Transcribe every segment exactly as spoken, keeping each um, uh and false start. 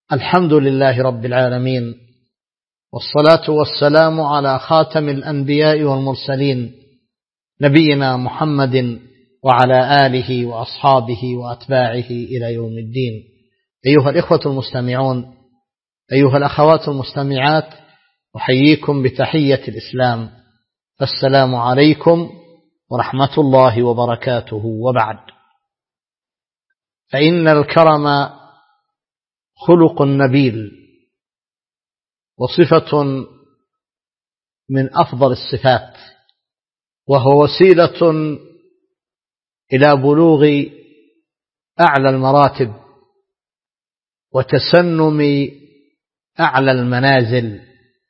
الحمد لله رب العالمين، والصلاة والسلام على خاتم الأنبياء والمرسلين نبينا محمد وعلى آله وأصحابه وأتباعه إلى يوم الدين. أيها الإخوة المستمعون، أيها الأخوات المستمعات، أحييكم بتحية الإسلام، السلام عليكم ورحمة الله وبركاته. وبعد، فإن الكرم خلق نبيل، وصفة من أفضل الصفات، وهو وسيلة إلى بلوغ أعلى المراتب وتسنم أعلى المنازل.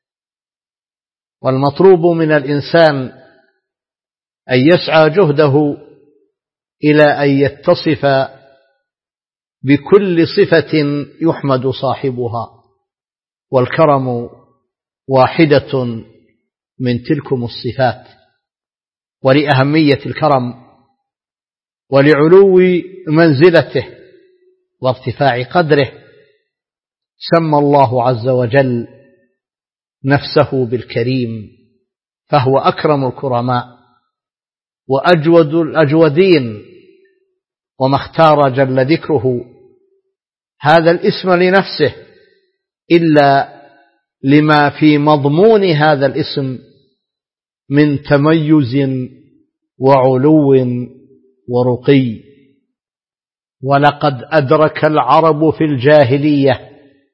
والمطلوب من الإنسان أن يسعى جهده إلى أن يتصف بكل صفة يحمد صاحبها، والكرم واحدة من تلكم الصفات. ولأهمية الكرم ولعلو منزلته وارتفاع قدره سمى الله عز وجل نفسه بالكريم، فهو أكرم الكرماء وأجود الأجودين، وما اختار جل ذكره هذا الاسم لنفسه إلا لما في مضمون هذا الاسم من تميز وعلو ورقي. ولقد أدرك العرب في الجاهلية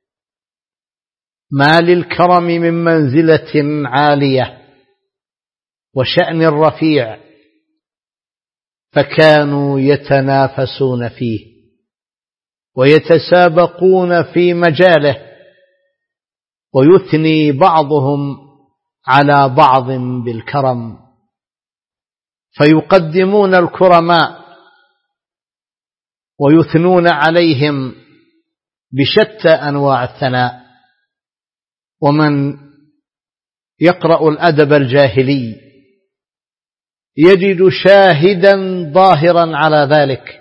ما للكرم من منزلة عالية وشأن رفيع، فكانوا يتنافسون فيه ويتسابقون في مجاله، ويثني بعضهم على بعض بالكرم، فيقدمون الكرماء ويثنون عليهم بشتى أنواع الثناء. ومن يقرأ الأدب الجاهلي يجد شاهدا ظاهرا على ذلك،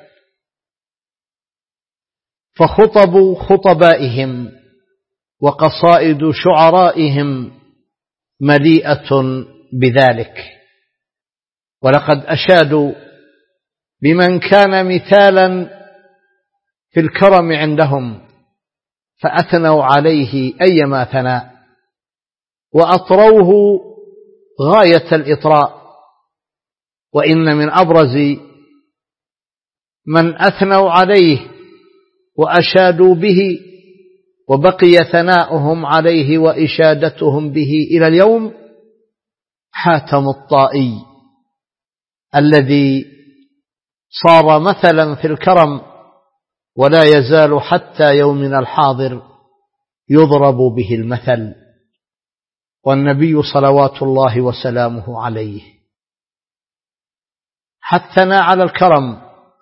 فخطب خطبائهم وقصائد شعرائهم مليئة بذلك. ولقد أشادوا بمن كان مثالا في الكرم عندهم، فأثنوا عليه أيما ثناء وأطروه غاية الإطراء. وإن من أبرز من أثنوا عليه وأشادوا به وبقي ثناؤهم عليه وإشادتهم به إلى اليوم حاتم الطائي، الذي صار مثلا في الكرم، ولا يزال حتى يومنا الحاضر يضرب به المثل. والنبي صلوات الله وسلامه عليه حثنا على الكرم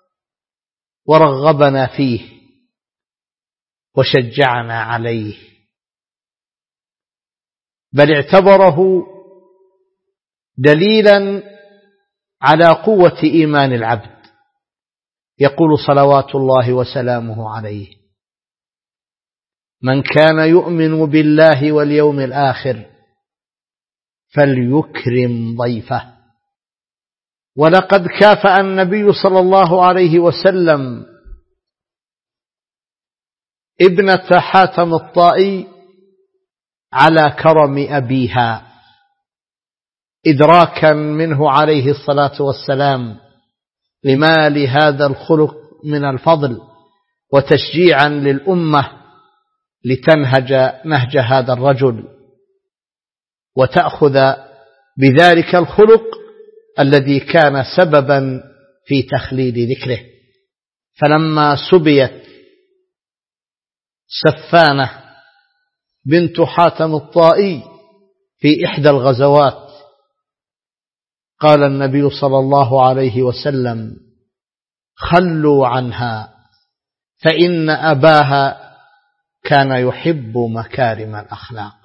ورغبنا فيه وشجعنا عليه، بل اعتبره دليلا على قوة إيمان العبد. يقول صلوات الله وسلامه عليه: من كان يؤمن بالله واليوم الآخر فليكرم ضيفه. ولقد كافأ النبي صلى الله عليه وسلم ابنة حاتم الطائي على كرم أبيها، إدراكا منه عليه الصلاة والسلام لما لهذا الخلق من الفضل، وتشجيعا للأمة لتنهج نهج هذا الرجل وتأخذ بذلك الخلق الذي كان سببا في تخليد ذكره. فلما سبيت سفانة بنت حاتم الطائي في إحدى الغزوات، قال النبي صلى الله عليه وسلم: خلوا عنها فإن أباها كان يحب مكارم الأخلاق.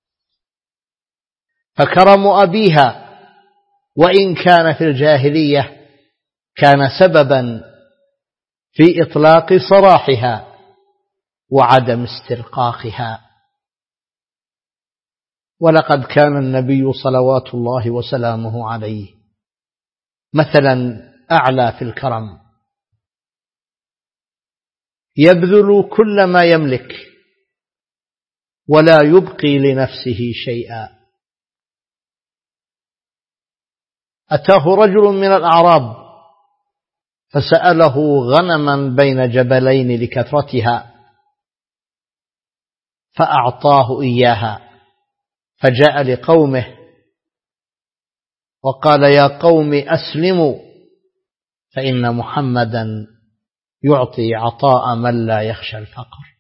فكرم أبيها وإن كان في الجاهلية كان سببا في إطلاق سراحها وعدم استرقاقها. ولقد كان النبي صلوات الله وسلامه عليه مثلا أعلى في الكرم، يبذل كل ما يملك ولا يبقي لنفسه شيئا. أتاه رجل من الأعراب فسأله غنما بين جبلين لكثرتها فأعطاه إياها، فجاء لقومه وقال يا قوم أسلموا فإن محمدا يعطي عطاء من لا يخشى الفقر.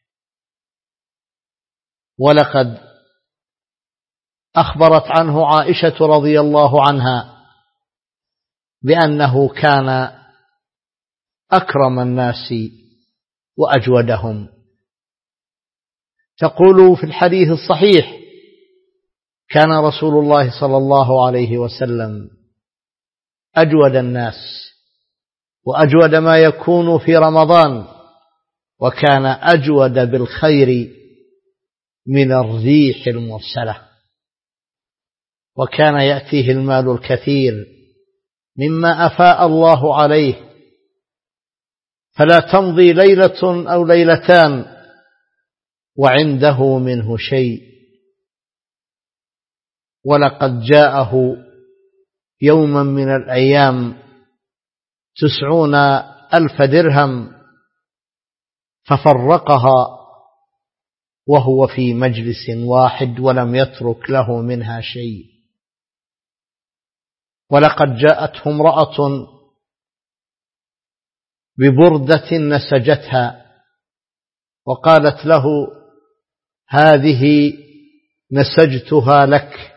ولقد أخبرت عنه عائشة رضي الله عنها بأنه كان أكرم الناس وأجودهم. تقول في الحديث الصحيح كان رسول الله صلى الله عليه وسلم أجود الناس وأجود ما يكون في رمضان، وكان أجود بالخير من الريح المرسلة، وكان يأتيه المال الكثير مما أفاء الله عليه، فلا تمضي ليلة أو ليلتان وعنده منه شيء. ولقد جاءه يوما من الأيام تسعون ألف درهم ففرقها وهو في مجلس واحد ولم يترك له منها شيء. ولقد جاءته امرأة ببردة نسجتها وقالت له هذه نسجتها لك،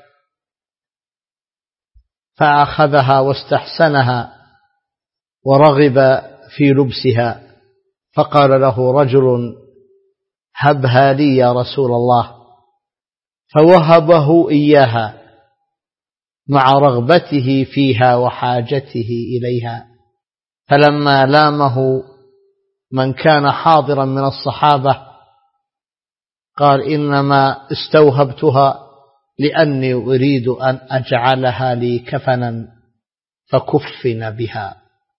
فأخذها واستحسنها ورغب في لبسها، فقال له رجل هبها لي يا رسول الله، فوهبه إياها مع رغبته فيها وحاجته إليها. فلما لامه من كان حاضرا من الصحابة قال إنما استوهبتها لأني أريد أن أجعلها لي كفنا فكفن بها.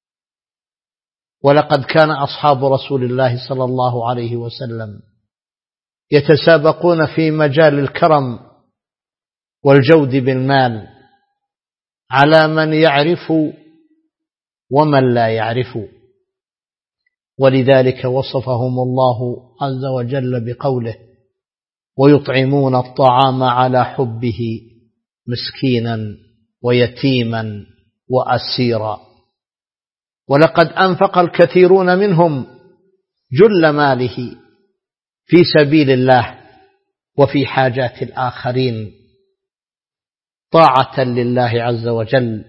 ولقد كان أصحاب رسول الله صلى الله عليه وسلم يتسابقون في مجال الكرم والجود بالمال على من يعرف ومن لا يعرف، ولذلك وصفهم الله عز وجل بقوله ويطعمون الطعام على حبه مسكينا ويتيما وأسيرا. ولقد أنفق الكثيرون منهم جل ماله في سبيل الله وفي حاجات الآخرين طاعة لله عز وجل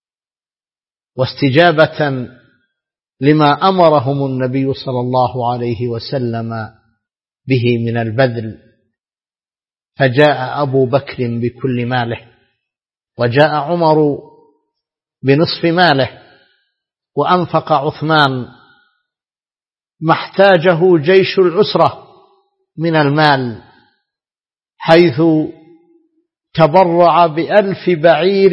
واستجابة لما أمرهم النبي صلى الله عليه وسلم به من البذل. فجاء أبو بكر بكل ماله، وجاء عمر بنصف ماله، وأنفق عثمان ما احتاجه جيش العسرة من المال، حيث تبرع بألف بعير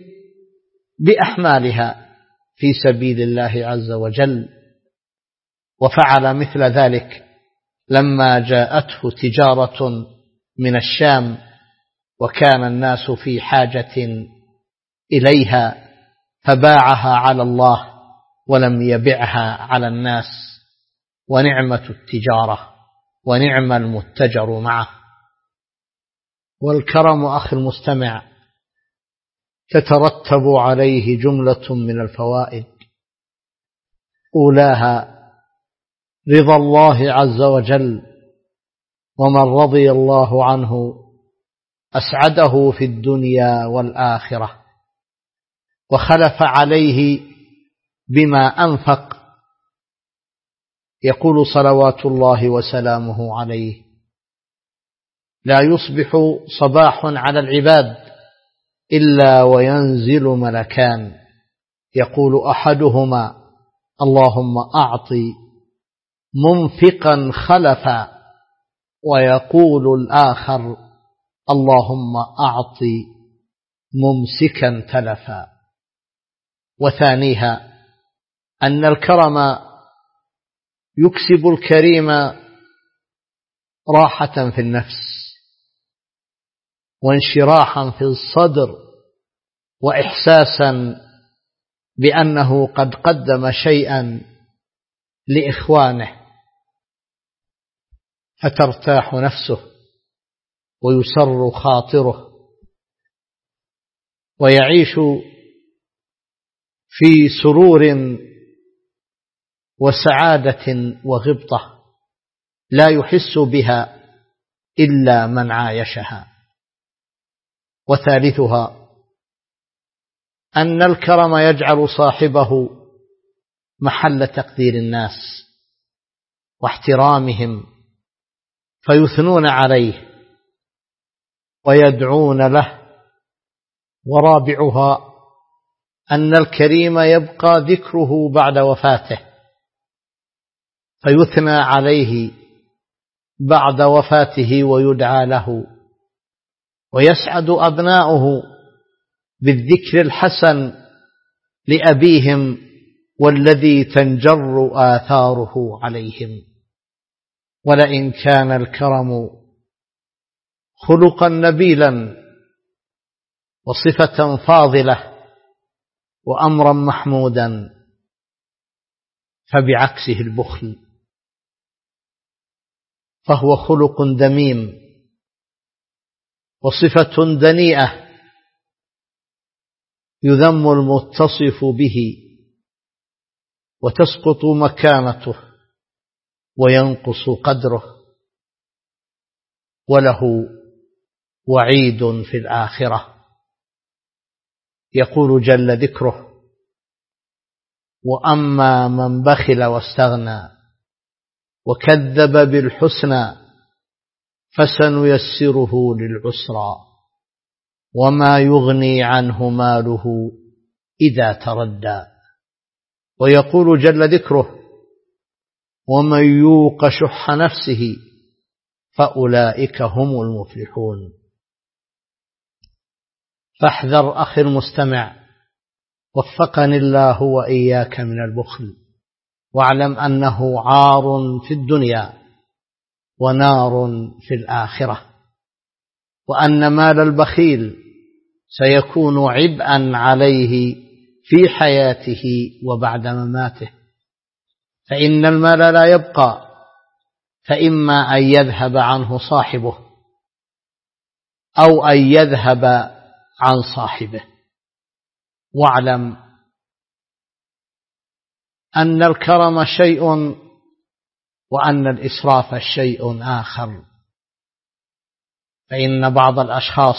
بأحمالها في سبيل الله عز وجل. وفعل مثل ذلك لما جاءته تجارة من الشام وكان الناس في حاجة إليها، فباعها على الله ولم يبعها على الناس، ونعمة التجارة ونعم المتجر معه. والكرم أخي المستمع تترتب عليه جملة من الفوائد، أولاها رضا الله عز وجل، ومن رضي الله عنه أسعده في الدنيا والآخرة، وخلف عليه بما أنفق. يقول صلوات الله وسلامه عليه لا يصبح صباح على العباد إلا وينزل ملكان يقول أحدهما اللهم أعط منفقا خلفا ويقول الآخر اللهم أعط ممسكا تلفا. وثانيها أن الكرم يكسب الكريم راحة في النفس وانشراحا في الصدر وإحساسا بأنه قد قدم شيئا لإخوانه، فترتاح نفسه ويسر خاطره ويعيش في سرور وسعادة وغبطة لا يحس بها إلا من عايشها. وثالثها أن الكرم يجعل صاحبه محل تقدير الناس واحترامهم فيثنون عليه ويدعون له. ورابعها أن الكريم يبقى ذكره بعد وفاته فيثنى عليه بعد وفاته ويدعى له، ويسعد أبناؤه بالذكر الحسن لأبيهم والذي تنجر آثاره عليهم. ولئن كان الكرم خلقا نبيلا وصفة فاضلة وأمرا محمودا فبعكسه البخل، فهو خلق ذميم وصفة دنيئة يذم المتصف به وتسقط مكانته وينقص قدره، وله وعيد في الآخرة. يقول جل ذكره وأما من بخل واستغنى وكذب بالحسنى فسنيسره للعسرى وما يغني عنه ماله إذا تردى. ويقول جل ذكره ومن يوق شح نفسه فأولئك هم المفلحون. فاحذر أخي المستمع وفقني الله وإياك من البخل، واعلم أنه عار في الدنيا ونار في الآخرة، وأن مال البخيل سيكون عبئا عليه في حياته وبعد مماته، فإن المال لا يبقى، فإما أن يذهب عنه صاحبه أو أن يذهب عن صاحبه. واعلم أن الكرم شيء وأن الإسراف شيء آخر، فإن بعض الأشخاص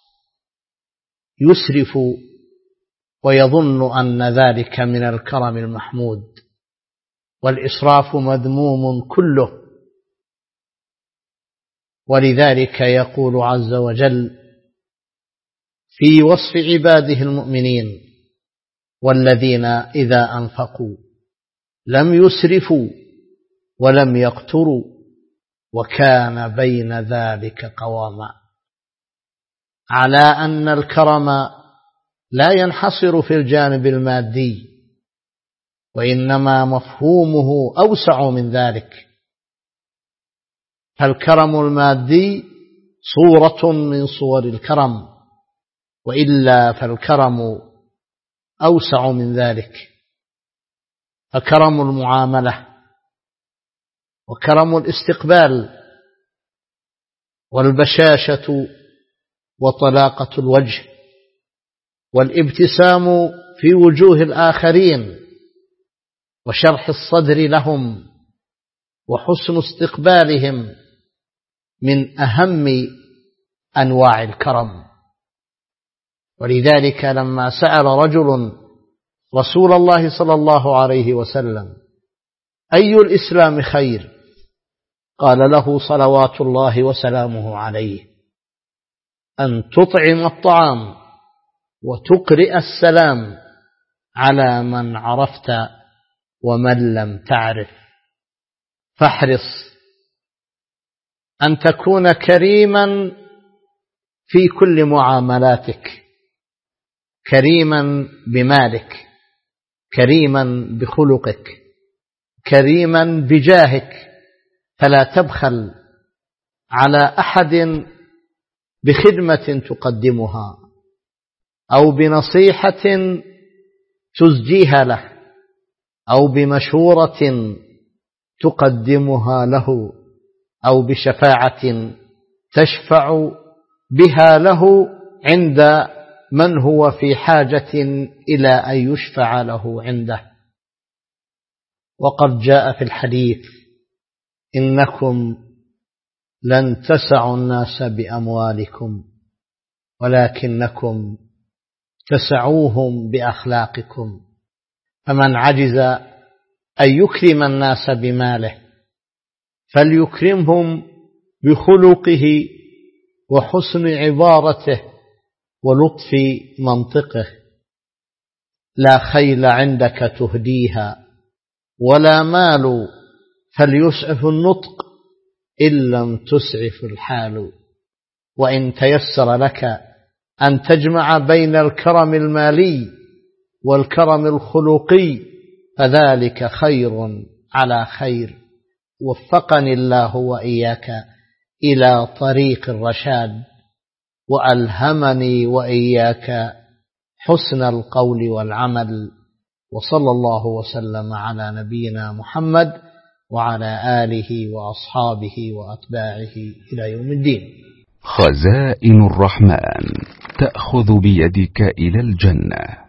يسرف ويظن أن ذلك من الكرم المحمود، والإسراف مذموم كله. ولذلك يقول عز وجل في وصف عباده المؤمنين والذين إذا أنفقوا لم يسرفوا ولم يقتروا وكان بين ذلك قواما، على أن الكرم لا ينحصر في الجانب المادي، وإنما مفهومه أوسع من ذلك. فالكرم المادي صورة من صور الكرم، وإلا فالكرم أوسع من ذلك. فكرم المعاملة وكرم الاستقبال والبشاشة وطلاقة الوجه والابتسام في وجوه الآخرين وشرح الصدر لهم وحسن استقبالهم من أهم أنواع الكرم. ولذلك لما سأل رجل رسول الله صلى الله عليه وسلم أي الإسلام خير، قال له صلوات الله وسلامه عليه أن تطعم الطعام وتقرئ السلام على من عرفت ومن لم تعرف. فاحرص أن تكون كريما في كل معاملاتك، كريما بمالك، كريما بخلقك، كريما بجاهك، فلا تبخل على أحد بخدمة تقدمها أو بنصيحة تزجيها له أو بمشورة تقدمها له أو بشفاعة تشفع بها له عند من هو في حاجة إلى أن يشفع له عنده. وقد جاء في الحديث: إنكم لن تسعوا الناس بأموالكم ولكنكم تسعوهم بأخلاقكم، فمن عجز أن يكرم الناس بماله فليكرمهم بخلقه وحسن عبارته ولطف منطقه. لا خيل عندك تهديها ولا مال فليسعف النطق إن لم تسعف الحال. وإن تيسر لك أن تجمع بين الكرم المالي والكرم الخلقي فذلك خير على خير. وفقني الله وإياك إلى طريق الرشاد، وألهمني وإياك حسن القول والعمل. وصلى الله وسلم على نبينا محمد وعلى آله وأصحابه وأتباعه إلى يوم الدين. خزائن الرحمن تأخذ بيدك إلى الجنة.